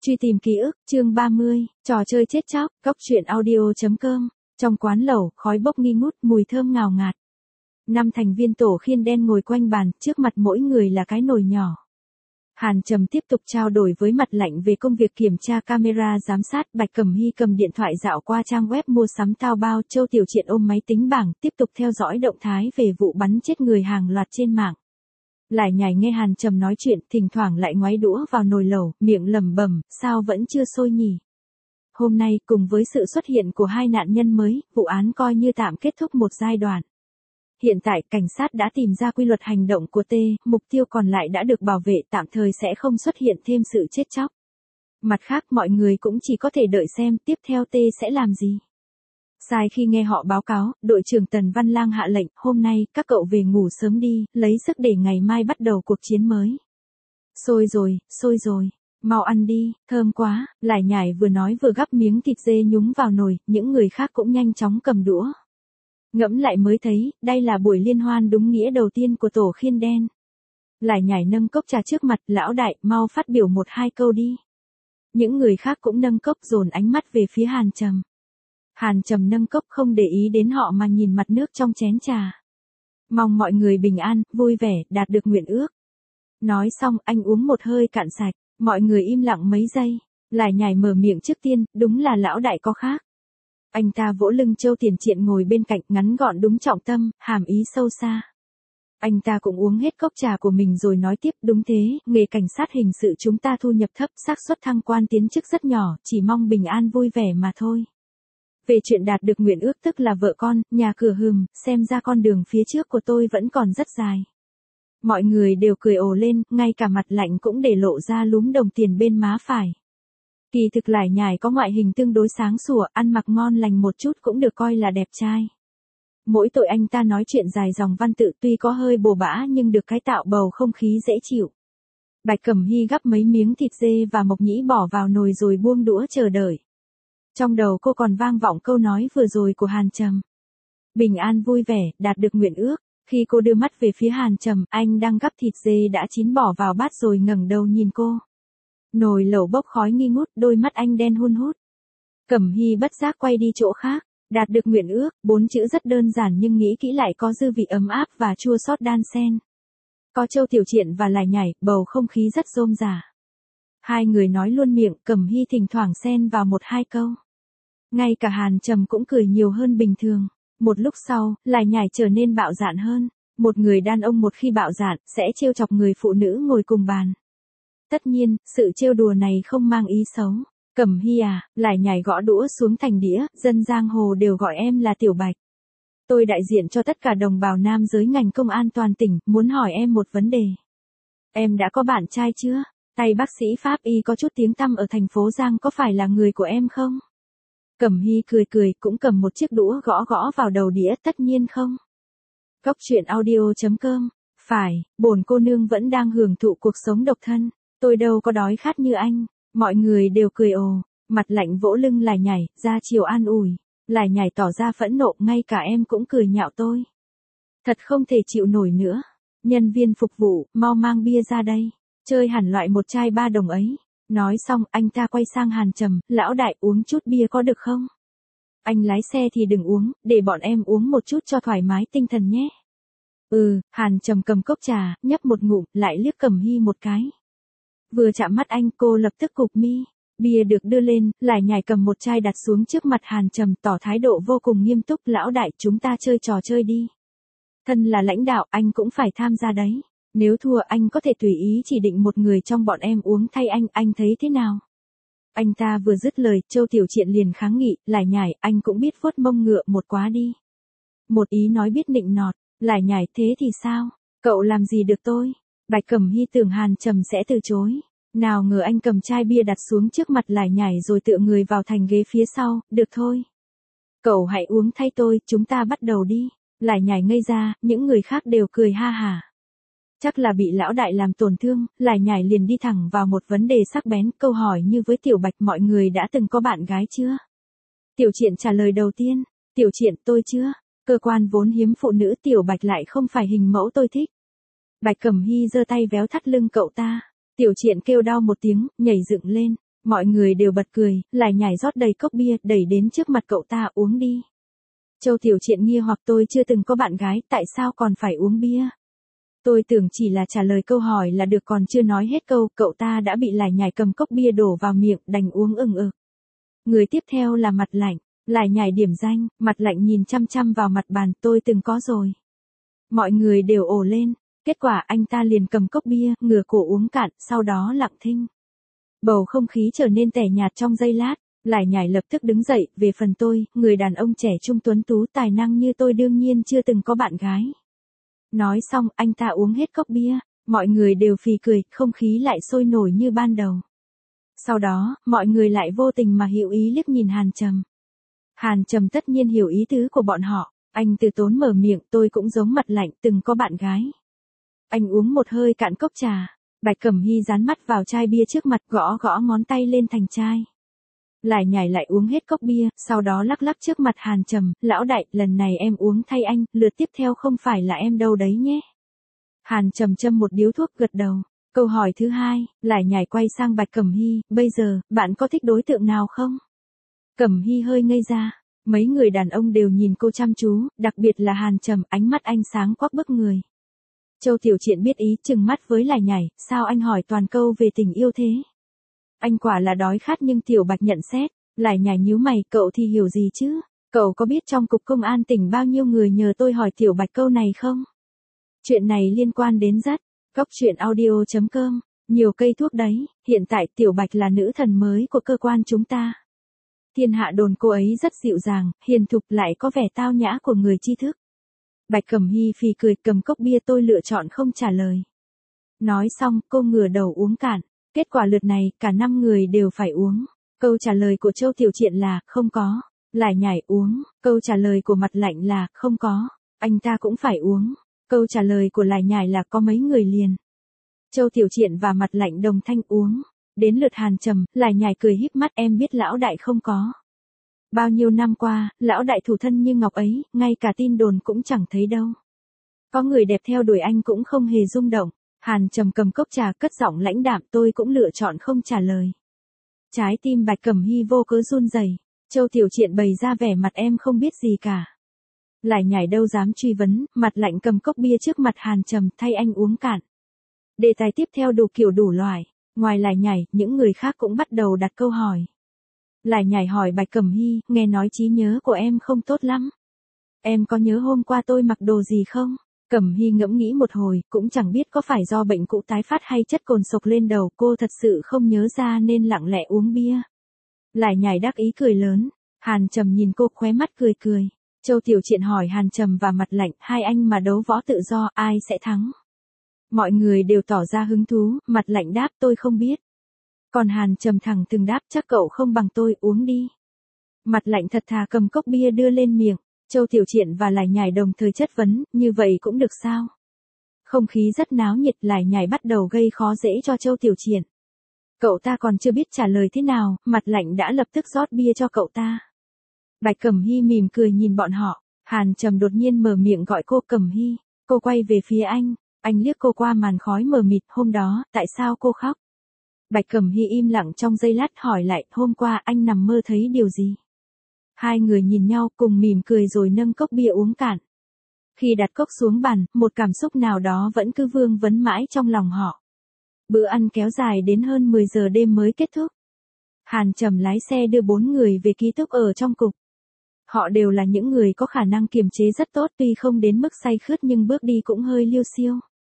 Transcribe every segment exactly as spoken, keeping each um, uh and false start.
Truy tìm ký ức, chương ba mươi, trò chơi chết chóc, góc truyện audio.com. Trong quán lẩu, khói bốc nghi ngút, mùi thơm ngào ngạt. Năm thành viên tổ khiên đen ngồi quanh bàn, trước mặt mỗi người là cái nồi nhỏ. Hàn Trầm tiếp tục trao đổi với Mặt Lạnh về công việc kiểm tra camera giám sát. Bạch Cẩm Hy cầm điện thoại dạo qua trang web mua sắm Taobao. Châu Tiểu Triện ôm máy tính bảng, tiếp tục theo dõi động thái về vụ bắn chết người hàng loạt trên mạng. Lại nhảy nghe Hàn Trầm nói chuyện, thỉnh thoảng lại ngoáy đũa vào nồi lẩu, miệng lẩm bẩm, sao vẫn chưa sôi nhỉ? Hôm nay, cùng với sự xuất hiện của hai nạn nhân mới, vụ án coi như tạm kết thúc một giai đoạn. Hiện tại, cảnh sát đã tìm ra quy luật hành động của T, mục tiêu còn lại đã được bảo vệ, tạm thời sẽ không xuất hiện thêm sự chết chóc. Mặt khác, mọi người cũng chỉ có thể đợi xem tiếp theo T sẽ làm gì. Sai khi nghe họ báo cáo, đội trưởng Tần Văn Lang hạ lệnh, hôm nay, các cậu về ngủ sớm đi, lấy sức để ngày mai bắt đầu cuộc chiến mới. Sôi rồi, sôi rồi, mau ăn đi, thơm quá, Lại Nhải vừa nói vừa gắp miếng thịt dê nhúng vào nồi, những người khác cũng nhanh chóng cầm đũa. Ngẫm lại mới thấy, đây là buổi liên hoan đúng nghĩa đầu tiên của tổ khiên đen. Lại Nhải nâng cốc trà trước mặt, lão đại, mau phát biểu một hai câu đi. Những người khác cũng nâng cốc dồn ánh mắt về phía Hàn Trầm. Hàn Trầm nâng cốc không để ý đến họ mà nhìn mặt nước trong chén trà. Mong mọi người bình an, vui vẻ, đạt được nguyện ước. Nói xong, anh uống một hơi cạn sạch, mọi người im lặng mấy giây. Lại Nhải mở miệng trước tiên, đúng là lão đại có khác. Anh ta vỗ lưng Châu Tiền Triện ngồi bên cạnh, ngắn gọn đúng trọng tâm, hàm ý sâu xa. Anh ta cũng uống hết cốc trà của mình rồi nói tiếp, đúng thế, nghề cảnh sát hình sự chúng ta thu nhập thấp, xác suất thăng quan tiến chức rất nhỏ, chỉ mong bình an vui vẻ mà thôi. Về chuyện đạt được nguyện ước tức là vợ con, nhà cửa hừm, xem ra con đường phía trước của tôi vẫn còn rất dài. Mọi người đều cười ồ lên, ngay cả Mặt Lạnh cũng để lộ ra lúm đồng tiền bên má phải. Kỳ thực Lại Nhải có ngoại hình tương đối sáng sủa, ăn mặc ngon lành một chút cũng được coi là đẹp trai. Mỗi tội anh ta nói chuyện dài dòng văn tự tuy có hơi bồ bã nhưng được cái tạo bầu không khí dễ chịu. Bạch Cẩm Hy gắp mấy miếng thịt dê và mộc nhĩ bỏ vào nồi rồi buông đũa chờ đợi. Trong đầu cô còn vang vọng câu nói vừa rồi của Hàn Trầm. Bình an vui vẻ, đạt được nguyện ước. Khi cô đưa mắt về phía Hàn Trầm, anh đang gắp thịt dê đã chín bỏ vào bát rồi ngẩng đầu nhìn cô. Nồi lẩu bốc khói nghi ngút, đôi mắt anh đen hun hút. Cẩm Hy bất giác quay đi chỗ khác. Đạt được nguyện ước, bốn chữ rất đơn giản nhưng nghĩ kỹ lại có dư vị ấm áp và chua xót đan xen. Có Châu Tiểu Triện và Lại Nhải, bầu không khí rất rôm rả. Hai người nói luôn miệng, Cẩm Hy thỉnh thoảng xen vào một hai câu. Ngay cả Hàn Trầm cũng cười nhiều hơn bình thường. Một lúc sau, Lại Nhải trở nên bạo dạn hơn. Một người đàn ông một khi bạo dạn, sẽ trêu chọc người phụ nữ ngồi cùng bàn. Tất nhiên, sự trêu đùa này không mang ý xấu. Cẩm Hy à, Lại Nhải gõ đũa xuống thành đĩa, dân giang hồ đều gọi em là Tiểu Bạch. Tôi đại diện cho tất cả đồng bào nam giới ngành công an toàn tỉnh, muốn hỏi em một vấn đề. Em đã có bạn trai chưa? Tay bác sĩ Pháp Y có chút tiếng tăm ở thành phố Giang có phải là người của em không? Cẩm Hy cười cười, cũng cầm một chiếc đũa gõ gõ vào đầu đĩa, tất nhiên không. Góc truyện audio.com, phải, bổn cô nương vẫn đang hưởng thụ cuộc sống độc thân, tôi đâu có đói khát như anh. Mọi người đều cười ồ, Mặt Lạnh vỗ lưng Lại Nhải, ra chiều an ủi. Lại Nhải tỏ ra phẫn nộ, ngay cả em cũng cười nhạo tôi. Thật không thể chịu nổi nữa. Nhân viên phục vụ, mau mang bia ra đây. Chơi hẳn loại một chai ba đồng ấy. Nói xong, anh ta quay sang Hàn Trầm, lão đại uống chút bia có được không? Anh lái xe thì đừng uống, để bọn em uống một chút cho thoải mái tinh thần nhé. Ừ, Hàn Trầm cầm cốc trà, nhấp một ngụm, lại liếc Cẩm Hy một cái. Vừa chạm mắt anh, cô lập tức cụp mi. Bia được đưa lên, Lại Nhải cầm một chai đặt xuống trước mặt Hàn Trầm, tỏ thái độ vô cùng nghiêm túc, lão đại, chúng ta chơi trò chơi đi. Thân là lãnh đạo, anh cũng phải tham gia đấy. Nếu thua anh có thể tùy ý chỉ định một người trong bọn em uống thay anh, anh thấy thế nào? Anh ta vừa dứt lời, Châu Tiểu Triện liền kháng nghị, Lại Nhải, anh cũng biết vuốt mông ngựa một quá đi. Một ý nói biết nịnh nọt, Lại Nhải, thế thì sao? Cậu làm gì được tôi? Bạch Cẩm Hy tưởng Hàn Trầm sẽ từ chối. Nào ngờ anh cầm chai bia đặt xuống trước mặt Lại Nhải rồi tựa người vào thành ghế phía sau, được thôi. Cậu hãy uống thay tôi, chúng ta bắt đầu đi. Lại Nhải ngây ra, những người khác đều cười ha hả. Chắc là bị lão đại làm tổn thương, Lại Nhải liền đi thẳng vào một vấn đề sắc bén, câu hỏi như với Tiểu Bạch, mọi người đã từng có bạn gái chưa? Tiểu Triện trả lời đầu tiên, Tiểu Triện, tôi chưa. Cơ quan vốn hiếm phụ nữ Tiểu Bạch lại không phải hình mẫu tôi thích. Bạch Cẩm Hy giơ tay véo thắt lưng cậu ta. Tiểu Triện kêu đau một tiếng, nhảy dựng lên. Mọi người đều bật cười, lại nhảy rót đầy cốc bia, đẩy đến trước mặt cậu ta uống đi. Châu Tiểu Triện nghi hoặc tôi chưa từng có bạn gái, tại sao còn phải uống bia? Tôi tưởng chỉ là trả lời câu hỏi là được, còn chưa nói hết câu, cậu ta đã bị Lải Nhải cầm cốc bia đổ vào miệng, đành uống ừng ực. Người tiếp theo là Mặt Lạnh, Lải Nhải điểm danh, Mặt Lạnh nhìn chăm chăm vào mặt bàn, tôi từng có rồi. Mọi người đều ồ lên, kết quả anh ta liền cầm cốc bia, ngửa cổ uống cạn, sau đó lặng thinh. Bầu không khí trở nên tẻ nhạt trong giây lát, Lải Nhải lập tức đứng dậy, về phần tôi, người đàn ông trẻ trung tuấn tú tài năng như tôi đương nhiên chưa từng có bạn gái. Nói xong, anh ta uống hết cốc bia, mọi người đều phì cười, không khí lại sôi nổi như ban đầu. Sau đó, mọi người lại vô tình mà hiểu ý liếc nhìn Hàn Trầm. Hàn Trầm tất nhiên hiểu ý tứ của bọn họ, anh từ tốn mở miệng, tôi cũng giống Mặt Lạnh, từng có bạn gái. Anh uống một hơi cạn cốc trà, Bạch Cẩm Hy dán mắt vào chai bia trước mặt, gõ gõ ngón tay lên thành chai. Lải Nhải lại uống hết cốc bia, sau đó lắc lắc trước mặt Hàn Trầm, lão đại, lần này em uống thay anh, lượt tiếp theo không phải là em đâu đấy nhé. Hàn Trầm châm một điếu thuốc gật đầu. Câu hỏi thứ hai, Lải Nhải quay sang Bạch Cẩm Hy, bây giờ, bạn có thích đối tượng nào không? Cẩm Hy hơi ngây ra, mấy người đàn ông đều nhìn cô chăm chú, đặc biệt là Hàn Trầm, ánh mắt anh sáng quắc bức người. Châu Tiểu Triện biết ý, trừng mắt với Lải Nhải, sao anh hỏi toàn câu về tình yêu thế? Anh quả là đói khát, nhưng Tiểu Bạch nhận xét, Lải Nhải nhíu mày, cậu thì hiểu gì chứ? Cậu có biết trong cục công an tỉnh bao nhiêu người nhờ tôi hỏi Tiểu Bạch câu này không? Chuyện này liên quan đến rất, Cóc truyện audio chấm com, nhiều cây thuốc đấy, hiện tại Tiểu Bạch là nữ thần mới của cơ quan chúng ta. Thiên hạ đồn cô ấy rất dịu dàng, hiền thục, lại có vẻ tao nhã của người tri thức. Bạch Cẩm Hy phì cười, cầm cốc bia, tôi lựa chọn không trả lời. Nói xong, cô ngửa đầu uống cạn. Kết quả lượt này, cả năm người đều phải uống. Câu trả lời của Châu Tiểu Triện là, không có. Lải Nhải uống. Câu trả lời của Mặt Lạnh là, không có. Anh ta cũng phải uống. Câu trả lời của Lải Nhải là, có mấy người liền. Châu Tiểu Triện và Mặt Lạnh đồng thanh uống. Đến lượt Hàn Trầm, Lải Nhải cười híp mắt, em biết lão đại không có. Bao nhiêu năm qua, lão đại thủ thân như ngọc ấy, ngay cả tin đồn cũng chẳng thấy đâu. Có người đẹp theo đuổi anh cũng không hề rung động. Hàn Trầm cầm cốc trà, cất giọng lãnh đạm, tôi cũng lựa chọn không trả lời. Trái tim Bạch Cẩm Hy vô cớ run rẩy. Châu Tiểu Triện bày ra vẻ mặt em không biết gì cả. Lải Nhải đâu dám truy vấn, Mặt Lạnh cầm cốc bia trước mặt Hàn Trầm, thay anh uống cạn. Đề tài tiếp theo đủ kiểu đủ loại. Ngoài Lải Nhải, những người khác cũng bắt đầu đặt câu hỏi. Lải Nhải hỏi Bạch Cẩm Hy, nghe nói trí nhớ của em không tốt lắm. Em có nhớ hôm qua tôi mặc đồ gì không? Cẩm Hy ngẫm nghĩ một hồi, cũng chẳng biết có phải do bệnh cũ tái phát hay chất cồn sộc lên đầu, cô thật sự không nhớ ra nên lặng lẽ uống bia. Lải Nhải đắc ý cười lớn, Hàn Trầm nhìn cô khóe mắt cười cười. Châu Tiểu Triện hỏi Hàn Trầm và Mặt Lạnh, hai anh mà đấu võ tự do, ai sẽ thắng? Mọi người đều tỏ ra hứng thú, Mặt Lạnh đáp, tôi không biết. Còn Hàn Trầm thẳng thừng đáp, chắc cậu không bằng tôi, uống đi. Mặt Lạnh thật thà cầm cốc bia đưa lên miệng. Châu Tiểu Triện và Lải Nhải đồng thời chất vấn, như vậy cũng được sao? Không khí rất náo nhiệt, Lải Nhải bắt đầu gây khó dễ cho Châu Tiểu Triện. Cậu ta còn chưa biết trả lời thế nào, Mặt Lạnh đã lập tức rót bia cho cậu ta. Bạch Cẩm Hy mỉm cười nhìn bọn họ, Hàn Trầm đột nhiên mở miệng gọi cô Cẩm Hy, cô quay về phía anh, anh liếc cô qua màn khói mờ mịt, hôm đó, tại sao cô khóc? Bạch Cẩm Hy im lặng trong giây lát hỏi lại, hôm qua anh nằm mơ thấy điều gì? Hai người nhìn nhau cùng mỉm cười rồi nâng cốc bia uống cạn. Khi đặt cốc xuống bàn, một cảm xúc nào đó vẫn cứ vương vấn mãi trong lòng họ. Bữa ăn kéo dài đến hơn mười giờ đêm mới kết thúc. Hàn Trầm lái xe đưa bốn người về ký túc ở trong cục. Họ đều là những người có khả năng kiềm chế rất tốt, tuy không đến mức say khướt nhưng bước đi cũng hơi liêu xiêu.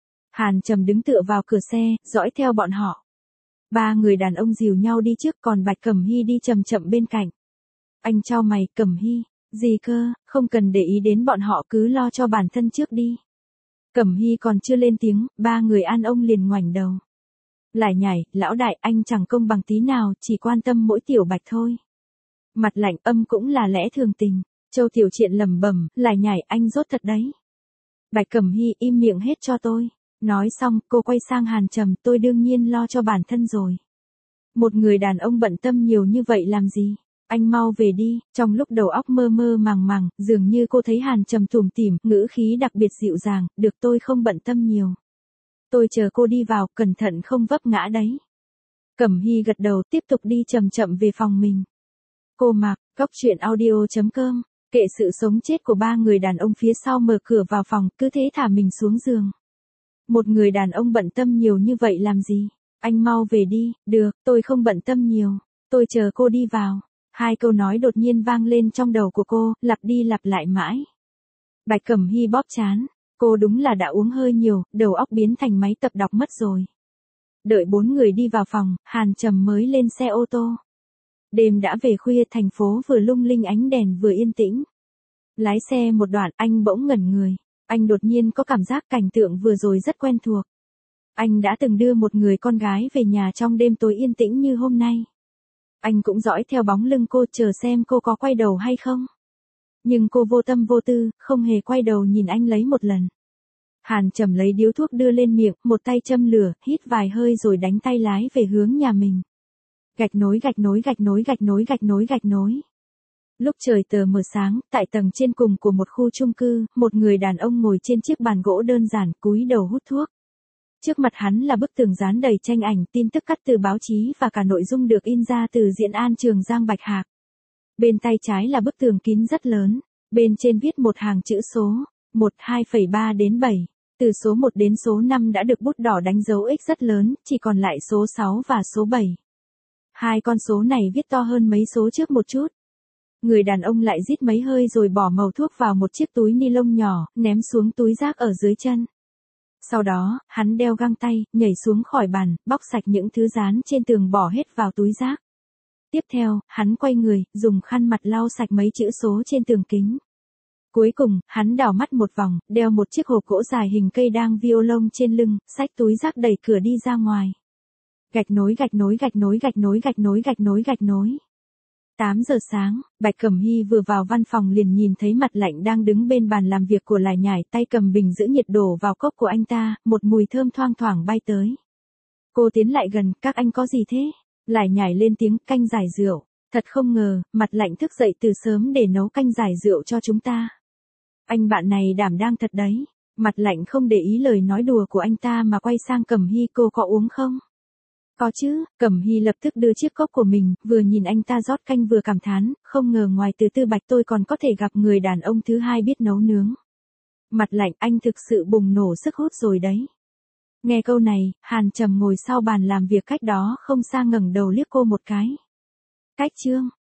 Hàn Trầm đứng tựa vào cửa xe, dõi theo bọn họ. Ba người đàn ông dìu nhau đi trước, còn Bạch Cẩm Hy đi chậm chậm bên cạnh. Anh chau mày, Cẩm Hy, gì cơ, không cần để ý đến bọn họ, cứ lo cho bản thân trước đi. Cẩm Hy còn chưa lên tiếng, ba người an ông liền ngoảnh đầu. Lải Nhải, lão đại, anh chẳng công bằng tí nào, chỉ quan tâm mỗi Tiểu Bạch thôi. Mặt Lạnh, âm cũng là lẽ thường tình. Châu Tiểu Triện lẩm bẩm, Lải Nhải, anh rốt thật đấy. Bạch Cẩm Hy, im miệng hết cho tôi. Nói xong, cô quay sang Hàn Trầm, tôi đương nhiên lo cho bản thân rồi. Một người đàn ông bận tâm nhiều như vậy làm gì? Anh mau về đi. Trong lúc đầu óc mơ mơ màng màng, dường như cô thấy Hàn Trầm tủm tỉm, ngữ khí đặc biệt dịu dàng, được, tôi không bận tâm nhiều. Tôi chờ cô đi vào, cẩn thận không vấp ngã đấy. Cẩm Hy gật đầu tiếp tục đi chậm chậm về phòng mình. Cô Mạc, góc chuyện audio chấm com, kệ sự sống chết của ba người đàn ông phía sau mở cửa vào phòng, cứ thế thả mình xuống giường. Một người đàn ông bận tâm nhiều như vậy làm gì? Anh mau về đi, được, tôi không bận tâm nhiều, tôi chờ cô đi vào. Hai câu nói đột nhiên vang lên trong đầu của cô, lặp đi lặp lại mãi. Bạch Cẩm Hy bóp trán, cô đúng là đã uống hơi nhiều, đầu óc biến thành máy tập đọc mất rồi. Đợi bốn người đi vào phòng, Hàn Trầm mới lên xe ô tô. Đêm đã về khuya, thành phố vừa lung linh ánh đèn vừa yên tĩnh. Lái xe một đoạn, anh bỗng ngẩn người. Anh đột nhiên có cảm giác cảnh tượng vừa rồi rất quen thuộc. Anh đã từng đưa một người con gái về nhà trong đêm tối yên tĩnh như hôm nay. Anh cũng dõi theo bóng lưng cô chờ xem cô có quay đầu hay không. Nhưng cô vô tâm vô tư, không hề quay đầu nhìn anh lấy một lần. Hàn Trầm lấy điếu thuốc đưa lên miệng, một tay châm lửa, hít vài hơi rồi đánh tay lái về hướng nhà mình. Gạch nối gạch nối gạch nối gạch nối gạch nối gạch nối. Lúc trời tờ mờ sáng, tại tầng trên cùng của một khu chung cư, một người đàn ông ngồi trên chiếc bàn gỗ đơn giản, cúi đầu hút thuốc. Trước mặt hắn là bức tường dán đầy tranh ảnh, tin tức cắt từ báo chí và cả nội dung được in ra từ Diễn An Trường Giang Bạch Hạc. Bên tay trái là bức tường kín rất lớn, bên trên viết một hàng chữ số, một, hai phẩy ba đến bảy. Từ số một đến số năm đã được bút đỏ đánh dấu X rất lớn, chỉ còn lại số sáu và số bảy. Hai con số này viết to hơn mấy số trước một chút. Người đàn ông lại rít mấy hơi rồi bỏ màu thuốc vào một chiếc túi ni lông nhỏ, ném xuống túi rác ở dưới chân. Sau đó, hắn đeo găng tay, nhảy xuống khỏi bàn, bóc sạch những thứ dán trên tường bỏ hết vào túi rác. Tiếp theo, hắn quay người, dùng khăn mặt lau sạch mấy chữ số trên tường kính. Cuối cùng, hắn đảo mắt một vòng, đeo một chiếc hộp gỗ dài hình cây đăng violon trên lưng, xách túi rác đẩy cửa đi ra ngoài. Gạch nối gạch nối gạch nối gạch nối gạch nối gạch nối gạch nối. tám giờ sáng, Bạch Cẩm Hy vừa vào văn phòng liền nhìn thấy Mặt Lạnh đang đứng bên bàn làm việc của Lải Nhải, tay cầm bình giữ nhiệt đổ vào cốc của anh ta, một mùi thơm thoang thoảng bay tới. Cô tiến lại gần, các anh có gì thế? Lải Nhải lên tiếng, canh giải rượu. Thật không ngờ, Mặt Lạnh thức dậy từ sớm để nấu canh giải rượu cho chúng ta. Anh bạn này đảm đang thật đấy. Mặt Lạnh không để ý lời nói đùa của anh ta mà quay sang Cẩm Hy, cô có uống không? Có chứ, Cẩm Hy lập tức đưa chiếc cốc của mình, vừa nhìn anh ta rót canh vừa cảm thán, không ngờ ngoài từ Tư Bạch tôi còn có thể gặp người đàn ông thứ hai biết nấu nướng. Mặt Lạnh, anh thực sự bùng nổ sức hút rồi đấy. Nghe câu này, Hàn Trầm ngồi sau bàn làm việc cách đó không xa ngẩng đầu liếc cô một cái. Cách chương.